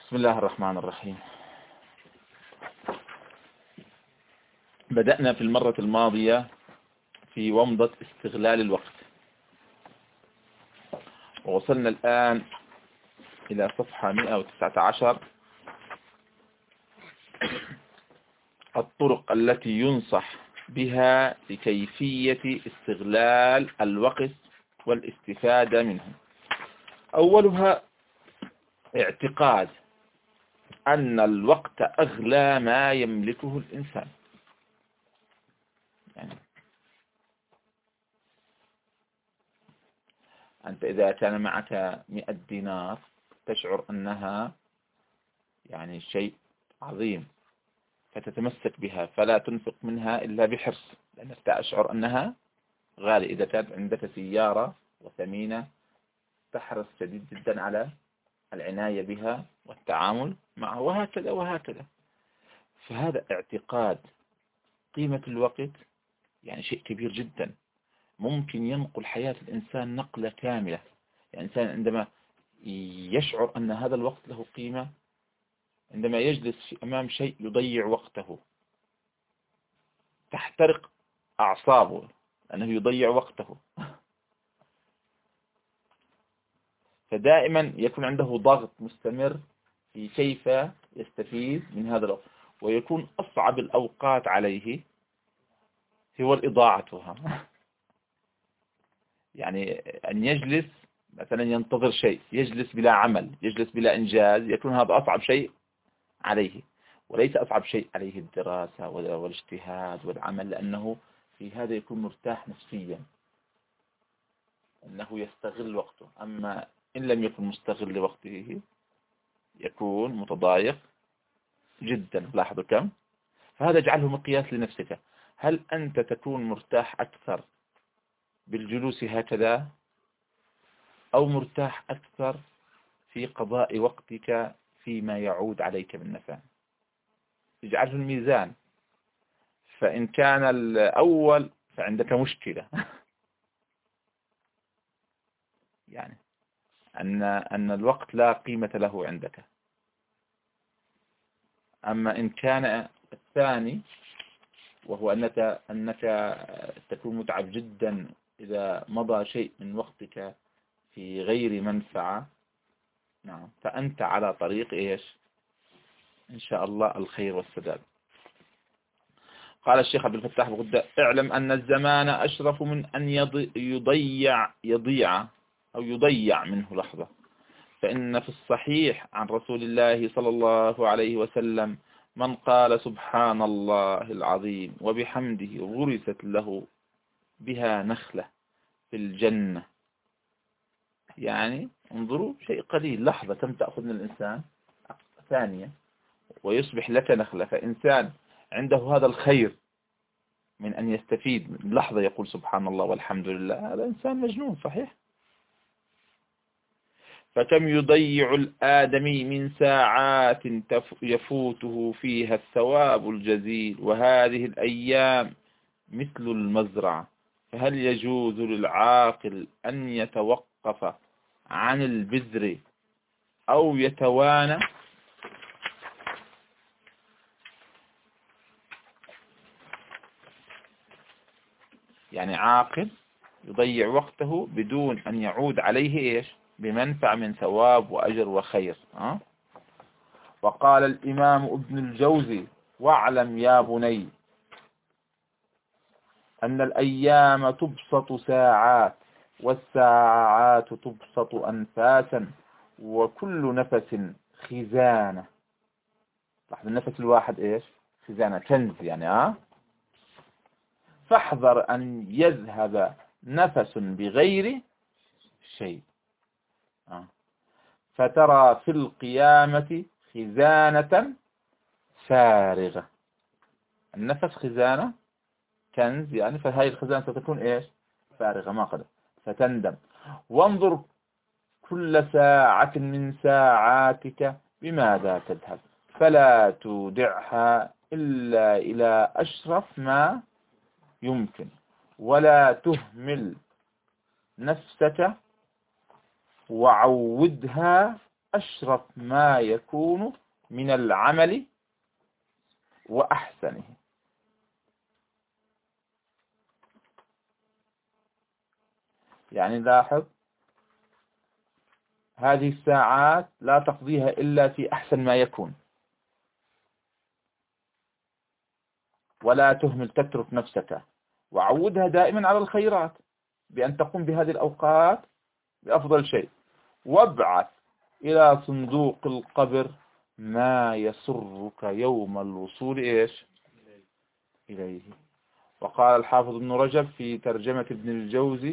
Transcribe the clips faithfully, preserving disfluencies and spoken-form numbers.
بسم الله الرحمن الرحيم. بدأنا في المرة الماضية في ومضة استغلال الوقت، ووصلنا الآن إلى صفحة مئة وتسعة عشر، الطرق التي ينصح بها لكيفية استغلال الوقت والاستفادة منه. أولها اعتقاد أن الوقت أغلى ما يملكه الإنسان. يعني أنت إذا كان معك مئة دينار تشعر أنها يعني شيء عظيم، فتتمسك بها فلا تنفق منها إلا بحرص، لأنك تشعر أنها غالية. إذا كانت عندك سيارة وثمينة تحرص شديد جدا على العناية بها والتعامل معها، وهكذا وهكذا. فهذا اعتقاد قيمة الوقت يعني شيء كبير جدا، ممكن ينقل حياة الإنسان نقلة كاملة. يعني الإنسان عندما يشعر أن هذا الوقت له قيمة، عندما يجلس أمام شيء يضيع وقته تحترق أعصابه لأنه يضيع وقته، فدائما يكون عنده ضغط مستمر في كيف يستفيد من هذا الوقت، ويكون أصعب الأوقات عليه هو الإضاعتها. يعني أن يجلس مثلا ينتظر شيء، يجلس بلا عمل، يجلس بلا إنجاز، يكون هذا أصعب شيء عليه، وليس أصعب شيء عليه الدراسة والاجتهاد والعمل، لأنه في هذا يكون مرتاح نفسيا أنه يستغل وقته. أما إن لم يكن مستغل لوقته يكون متضايق جدا. لاحظوا كم. فهذا اجعله مقياس لنفسك، هل أنت تكون مرتاح أكثر بالجلوس هكذا، أو مرتاح أكثر في قضاء وقتك فيما يعود عليك بالنفع؟ اجعله الميزان، فإن كان الأول فعندك مشكلة. يعني أن أن الوقت لا قيمة له عندك. أما إن كان الثاني وهو أنك أنك تكون متعب جدا إذا مضى شيء من وقتك في غير منفعة، نعم، فأنت على طريق إيش إن شاء الله الخير والسداد. قال الشيخ عبد الفتاح بغدة: اعلم أن الزمان أشرف من أن يضيع يضيع أو يضيع منه لحظة، فإن في الصحيح عن رسول الله صلى الله عليه وسلم: من قال سبحان الله العظيم وبحمده غرست له بها نخلة في الجنة. يعني انظروا، شيء قليل، لحظة كم تأخذ من الإنسان، ثانية ويصبح لك نخلة. فإنسان عنده هذا الخير من أن يستفيد من لحظة يقول سبحان الله والحمد لله، هذا إنسان مجنون صحيح. فكم يضيع الآدمي من ساعات يفوته فيها الثواب الجزيل، وهذه الأيام مثل المزرعة، فهل يجوز للعاقل أن يتوقف عن البذر أو يتوانى؟ يعني عاقل يضيع وقته بدون أن يعود عليه إيش بمنفع من ثواب وأجر وخير. أه؟ وقال الإمام ابن الجوزي: واعلم يا بني أن الأيام تبسط ساعات، والساعات تبسط أنفاسا، وكل نفس خزانة. لاحظ النفس الواحد إيش خزانة، كنز يعني. أه؟ فاحذر أن يذهب نفس بغير شيء، أه. فترى في القيامة خزانة فارغة. النفس خزانة كنز يعني، فهذه الخزانة ستكون إيش فارغة ما قدر، فتندم. وانظر كل ساعة من ساعاتك بماذا تذهب، فلا تودعها إلا إلى أشرف ما يمكن، ولا تهمل نفسك وعودها أشرف ما يكون من العمل وأحسنه. يعني لاحظ هذه الساعات لا تقضيها إلا في أحسن ما يكون، ولا تهمل تترك نفسك، وعودها دائما على الخيرات بأن تقوم بهذه الأوقات بأفضل شيء، وابعث إلى صندوق القبر ما يسرك يوم الوصول إيش إليه. وقال الحافظ ابن رجب في ترجمة ابن الجوزي: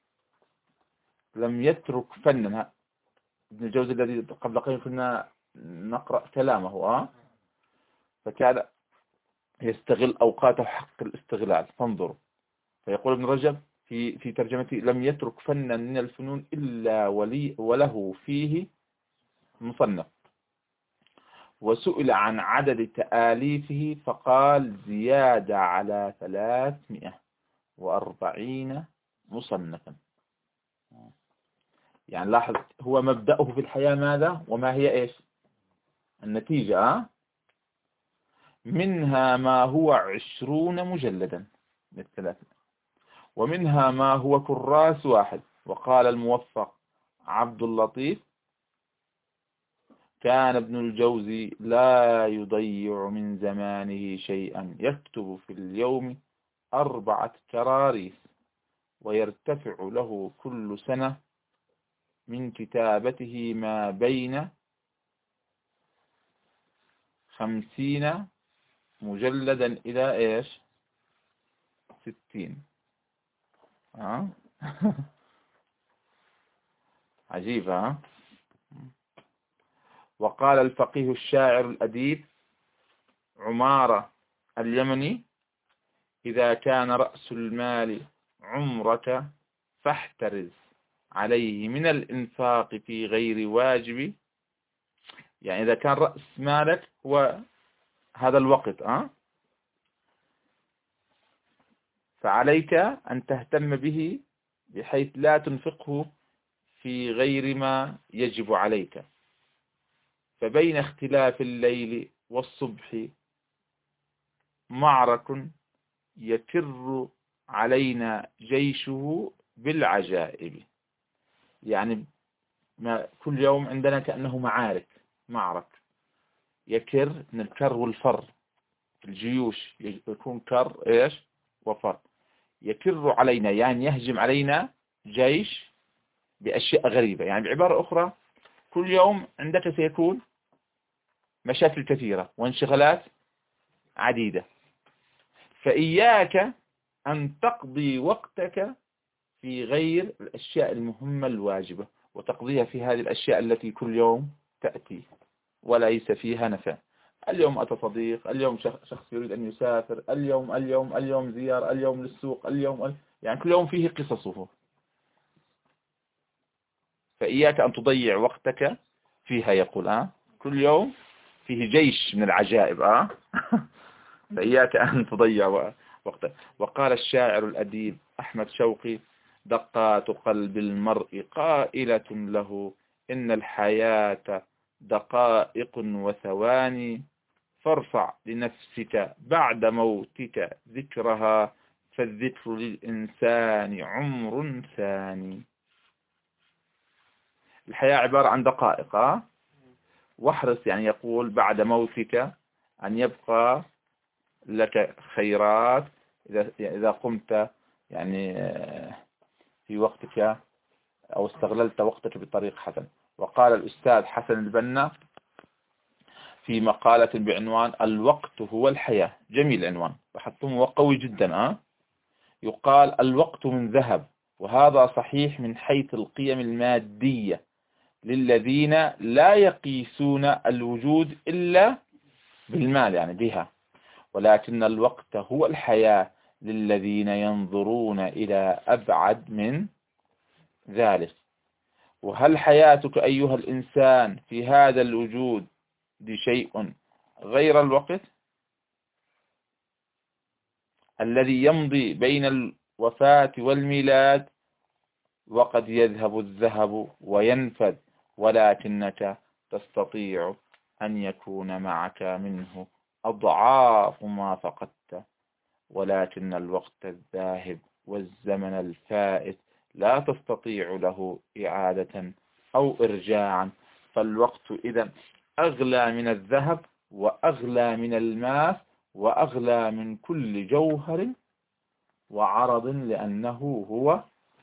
لم يترك فنا. ابن الجوزي الذي قبل قليل كنا نقرأ كلامه أه؟ فكان يستغل أوقاته حق الاستغلال. فانظروا، فيقول ابن رجب في في ترجمته: لم يترك فنا من الفنون إلا ولي وله فيه مصنف. وسئل عن عدد تآليفه فقال: زيادة على ثلاثمائة وأربعين مصنفا. يعني لاحظ هو مبدأه في الحياة ماذا وما هي إيش النتيجة أه؟ منها ما هو عشرون مجلدا من الثلاثة، ومنها ما هو كراس واحد. وقال الموفق عبد اللطيف: كان ابن الجوزي لا يضيع من زمانه شيئا، يكتب في اليوم أربعة كراريس، ويرتفع له كل سنة من كتابته ما بين خمسين مجلدا إلى إيش ستين. ها عجيبة ها؟ وقال الفقيه الشاعر الأديب عمارة اليمني: إذا كان رأس المال عمرك فاحترز عليه من الإنفاق في غير واجب. يعني إذا كان رأس مالك هو هذا الوقت أه؟ فعليك أن تهتم به بحيث لا تنفقه في غير ما يجب عليك. فبين اختلاف الليل والصبح معرك يكر علينا جيشه بالعجائب. يعني ما كل يوم عندنا كأنه معارك، معرك يكر من الكر والفر. الجيوش يكون كر إيش وفر. يكر علينا يعني يهجم علينا جيش بأشياء غريبة. يعني بعبارة أخرى كل يوم عندك سيكون مشاكل كثيرة وانشغالات عديدة، فإياك أن تقضي وقتك في غير الأشياء المهمة الواجبة، وتقضيها في هذه الأشياء التي كل يوم تأتي وليس فيها نفع. اليوم أتى صديق، اليوم شخص يريد أن يسافر، اليوم اليوم اليوم زيارة، اليوم للسوق، اليوم يعني كل يوم فيه قصصه. فإياك أن تضيع وقتك فيها. يقول آه كل يوم فيه جيش من العجائب آه فإياك أن تضيع وقتك. وقال الشاعر الأديب أحمد شوقي: دقات قلب المرء قائلة له إن الحياة دقائق وثواني، فارفع لنفسك بعد موتك ذكرها، فالذكر للإنسان عمر ثاني. الحياة عبارة عن دقائق، واحرص يعني يقول بعد موتك أن يبقى لك خيرات إذا إذا قمت يعني في وقتك أو استغللت وقتك بطريق حسن. وقال الأستاذ حسن البنا في مقالة بعنوان الوقت هو الحياة، جميل عنوان وحطمه وقوي جدا أه؟ يقال الوقت من ذهب، وهذا صحيح من حيث القيم المادية للذين لا يقيسون الوجود إلا بالمال يعني بها، ولكن الوقت هو الحياة للذين ينظرون إلى أبعد من ذلك. وهل حياتك أيها الإنسان في هذا الوجود بشيء غير الوقت الذي يمضي بين الوفاة والميلاد؟ وقد يذهب الذهب وينفد، ولكنك تستطيع أن يكون معك منه أضعاف ما فقدت، ولكن الوقت الذاهب والزمن الفائت لا تستطيع له إعادة أو إرجاعا. فالوقت إذن أغلى من الذهب وأغلى من الماء وأغلى من كل جوهر وعرض، لأنه هو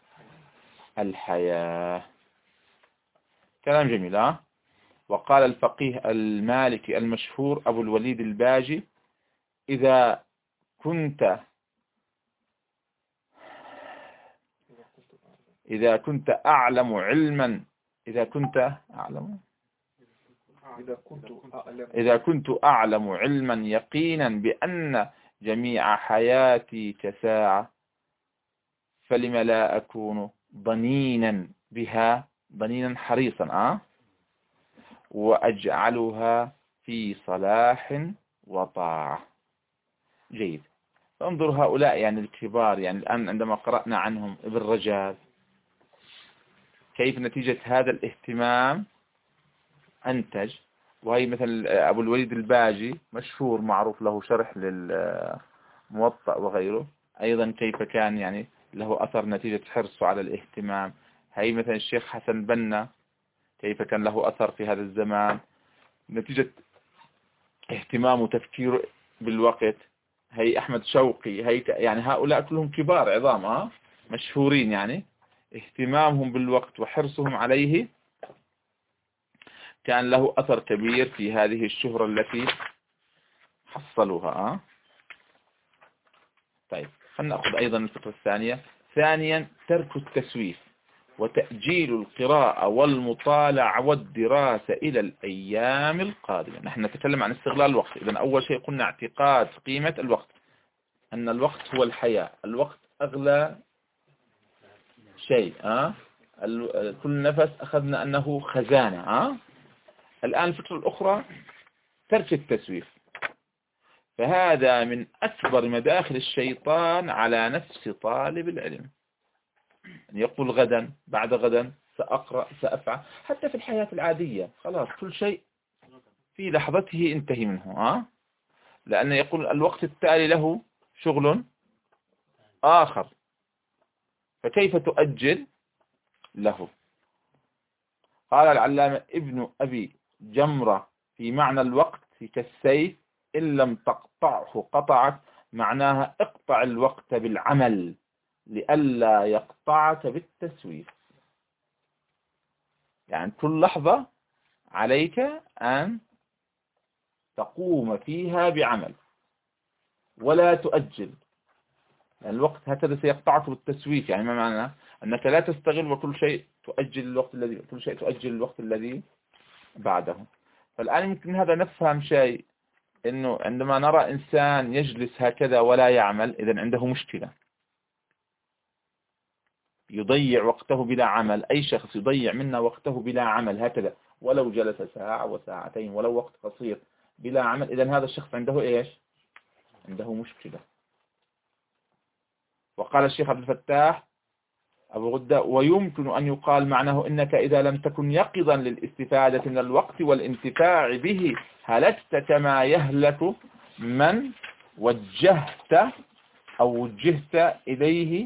الحياة. كلام جميل. ها؟ وقال الفقيه المالكي المشهور أبو الوليد الباجي: إذا كنت إذا كنت أعلم علما إذا كنت أعلم إذا كنت أعلم علما يقينا بأن جميع حياتي كساعة، فلم لا أكون ضنينا بها، ضنينا حريصا أه؟ وأجعلها في صلاح وطاعة. جيد. انظر هؤلاء يعني الكبار، يعني الآن عندما قرأنا عنهم ابن رجب كيف نتيجة هذا الاهتمام أنتج. وهي مثل أبو الوليد الباجي مشهور معروف له شرح للموطأ وغيره، أيضا كيف كان يعني له أثر نتيجة حرصه على الاهتمام. هي مثلا الشيخ حسن بنا كيف كان له أثر في هذا الزمان نتيجة اهتمامه وتفكيره بالوقت. هي أحمد شوقي، هي يعني هؤلاء كلهم كبار عظام ها مشهورين، يعني اهتمامهم بالوقت وحرصهم عليه كان له أثر كبير في هذه الشهرة التي حصلوها. أه؟ طيب خلنا نأخذ أيضا الفكرة الثانية. ثانيا ترك التسويف وتأجيل القراءة والمطالعة والدراسة إلى الأيام القادمة. نحن نتكلم عن استغلال الوقت. إذن أول شيء قلنا اعتقاد قيمة الوقت، أن الوقت هو الحياة، الوقت أغلى شيء. أه؟ كل نفس أخذنا أنه خزانة. أه؟ الآن الفكرة الأخرى ترك التسويف، فهذا من أكبر مداخل الشيطان على نفس طالب العلم، أن يقول غدا بعد غدا سأقرأ سأفعل. حتى في الحياة العادية خلاص كل شيء في لحظته انتهي منه. أه؟ لأن يقول الوقت التالي له شغل آخر، فكيف تؤجل له؟ قال العلامة ابن أبي جمرة في معنى الوقت كالسيف إن لم تقطعه قطعك، معناها اقطع الوقت بالعمل لئلا يقطعك بالتسويف. يعني كل لحظة عليك أن تقوم فيها بعمل ولا تؤجل، يعني الوقت هكذا سيقطعك بالتسويف. يعني ما معنى أنك لا تستغل وكل شيء تؤجل الوقت الذي كل شيء تؤجل الوقت الذي بعده. فالآن يمكن هذا نفهم شيء، إنه عندما نرى إنسان يجلس هكذا ولا يعمل إذن عنده مشكلة، يضيع وقته بلا عمل. أي شخص يضيع منا وقته بلا عمل هكذا ولو جلس ساعة وساعتين ولو وقت قصير بلا عمل، إذن هذا الشخص عنده إيش؟ عنده مشكلة. وقال الشيخ عبد الفتاح أبو غدة: ويمكن أن يقال معناه إنك إذا لم تكن يقظا للاستفادة من الوقت والانتفاع به هلكت كما يهلك من وجهت أو وجهت إليه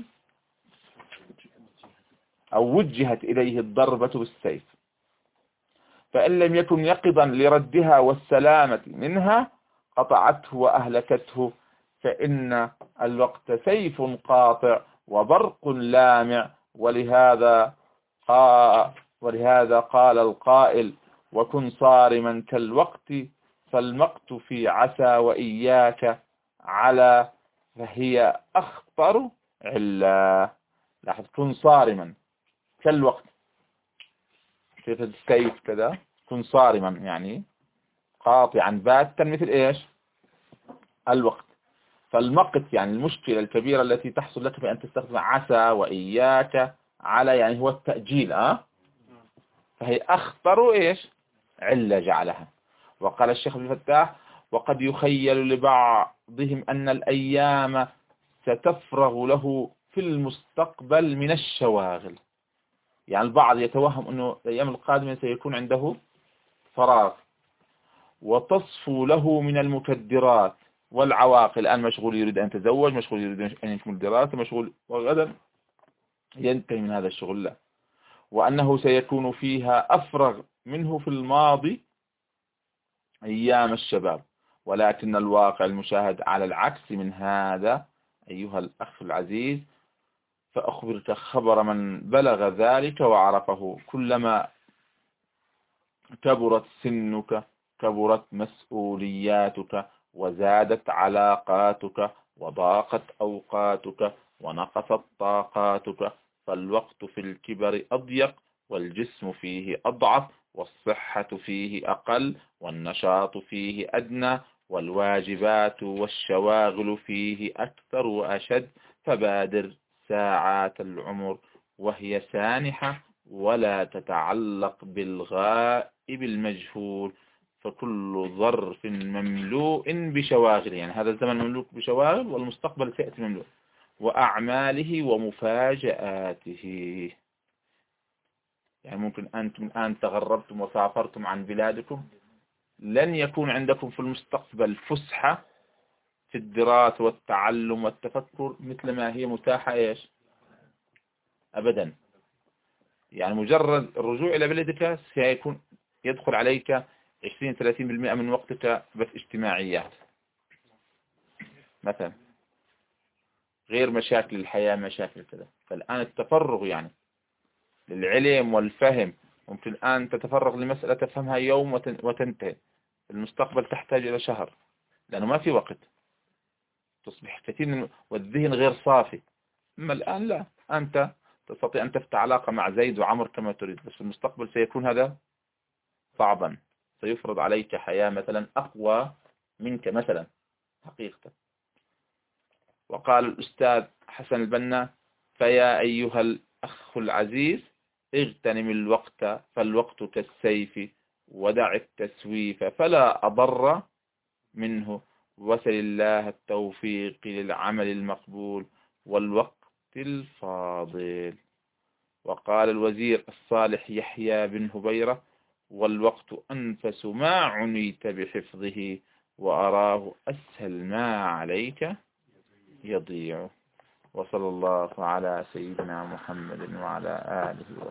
أو وجهت إليه الضربة بالسيف، فإن لم يكن يقظا لردها والسلامة منها قطعته وأهلكته، فإن الوقت سيف قاطع وبرق لامع. ولهذا قال ولهذا قال القائل: وكن صارما كالوقت فالمقت في عسى وإياك على فهي أخطر علا. لاحظ، كن صارما كالوقت، كيف السيف كذا، كن صارما يعني قاطعا باتا مثل إيش؟ الوقت. فالمقت يعني المشكلة الكبيرة التي تحصل لك بأن تستخدم عسى وإياك على، يعني هو التأجيل. أه؟ فهي أخطر إيش؟ علة جعلها. وقال الشيخ ابن الفتاح: وقد يخيل لبعضهم أن الأيام ستفرغ له في المستقبل من الشواغل. يعني البعض يتوهم أنه الأيام القادمة سيكون عنده فراغ، وتصفو له من المكدرات والعواقل. الآن مشغول يريد أن يتزوج، مشغول يريد أن يكمل دراسة، مشغول، وغدا ينتهي من هذا الشغل له. وأنه سيكون فيها أفرغ منه في الماضي أيام الشباب، ولكن الواقع المشاهد على العكس من هذا أيها الأخ العزيز. فأخبرك خبر من بلغ ذلك وعرفه: كلما كبرت سنك كبرت مسؤولياتك، وزادت علاقاتك، وضاقت أوقاتك، ونقصت طاقاتك، فالوقت في الكبر أضيق، والجسم فيه أضعف، والصحة فيه أقل، والنشاط فيه أدنى، والواجبات والشواغل فيه أكثر وأشد. فبادر ساعات العمر وهي سانحة، ولا تتعلق بالغائب المجهول، فكل ظرف مملوء بشواغل. يعني هذا الزمن مملوء بشواغل، والمستقبل سيأتي مملوء، وأعماله ومفاجآته. يعني ممكن أنتم الآن تغربتم وسافرتم عن بلادكم، لن يكون عندكم في المستقبل فسحة في الدراسة والتعلم والتفكر مثل ما هي متاحة إيش أبدا. يعني مجرد الرجوع إلى بلدك سيكون يدخل عليك عشرين ثلاثين بالمئة من وقتك بس اجتماعيات مثلا، غير مشاكل الحياة، مشاكل كذا. فالآن التفرغ يعني للعلم والفهم، ممكن الآن تتفرغ لمسألة تفهمها يوم وتنتهي، المستقبل تحتاج إلى شهر، لأنه ما في وقت، تصبح كثير والذهن غير صافي. أما الآن لا، أنت تستطيع أن تفتح علاقة مع زيد وعمر كما تريد، بس في المستقبل سيكون هذا صعبا، سيفرض عليك حياة مثلا أقوى منك مثلا حقيقة. وقال الأستاذ حسن البنا: فيا أيها الأخ العزيز، اغتنم الوقت، فالوقت كالسيف، ودع التسويف فلا أضر منه، وسل الله التوفيق للعمل المقبول والوقت الفاضل. وقال الوزير الصالح يحيى بن هبيرة: والوقت أنفس ما عنيت بحفظه، وأراه أسهل ما عليك يضيع. وصلى الله على سيدنا محمد وعلى آله وصحبه.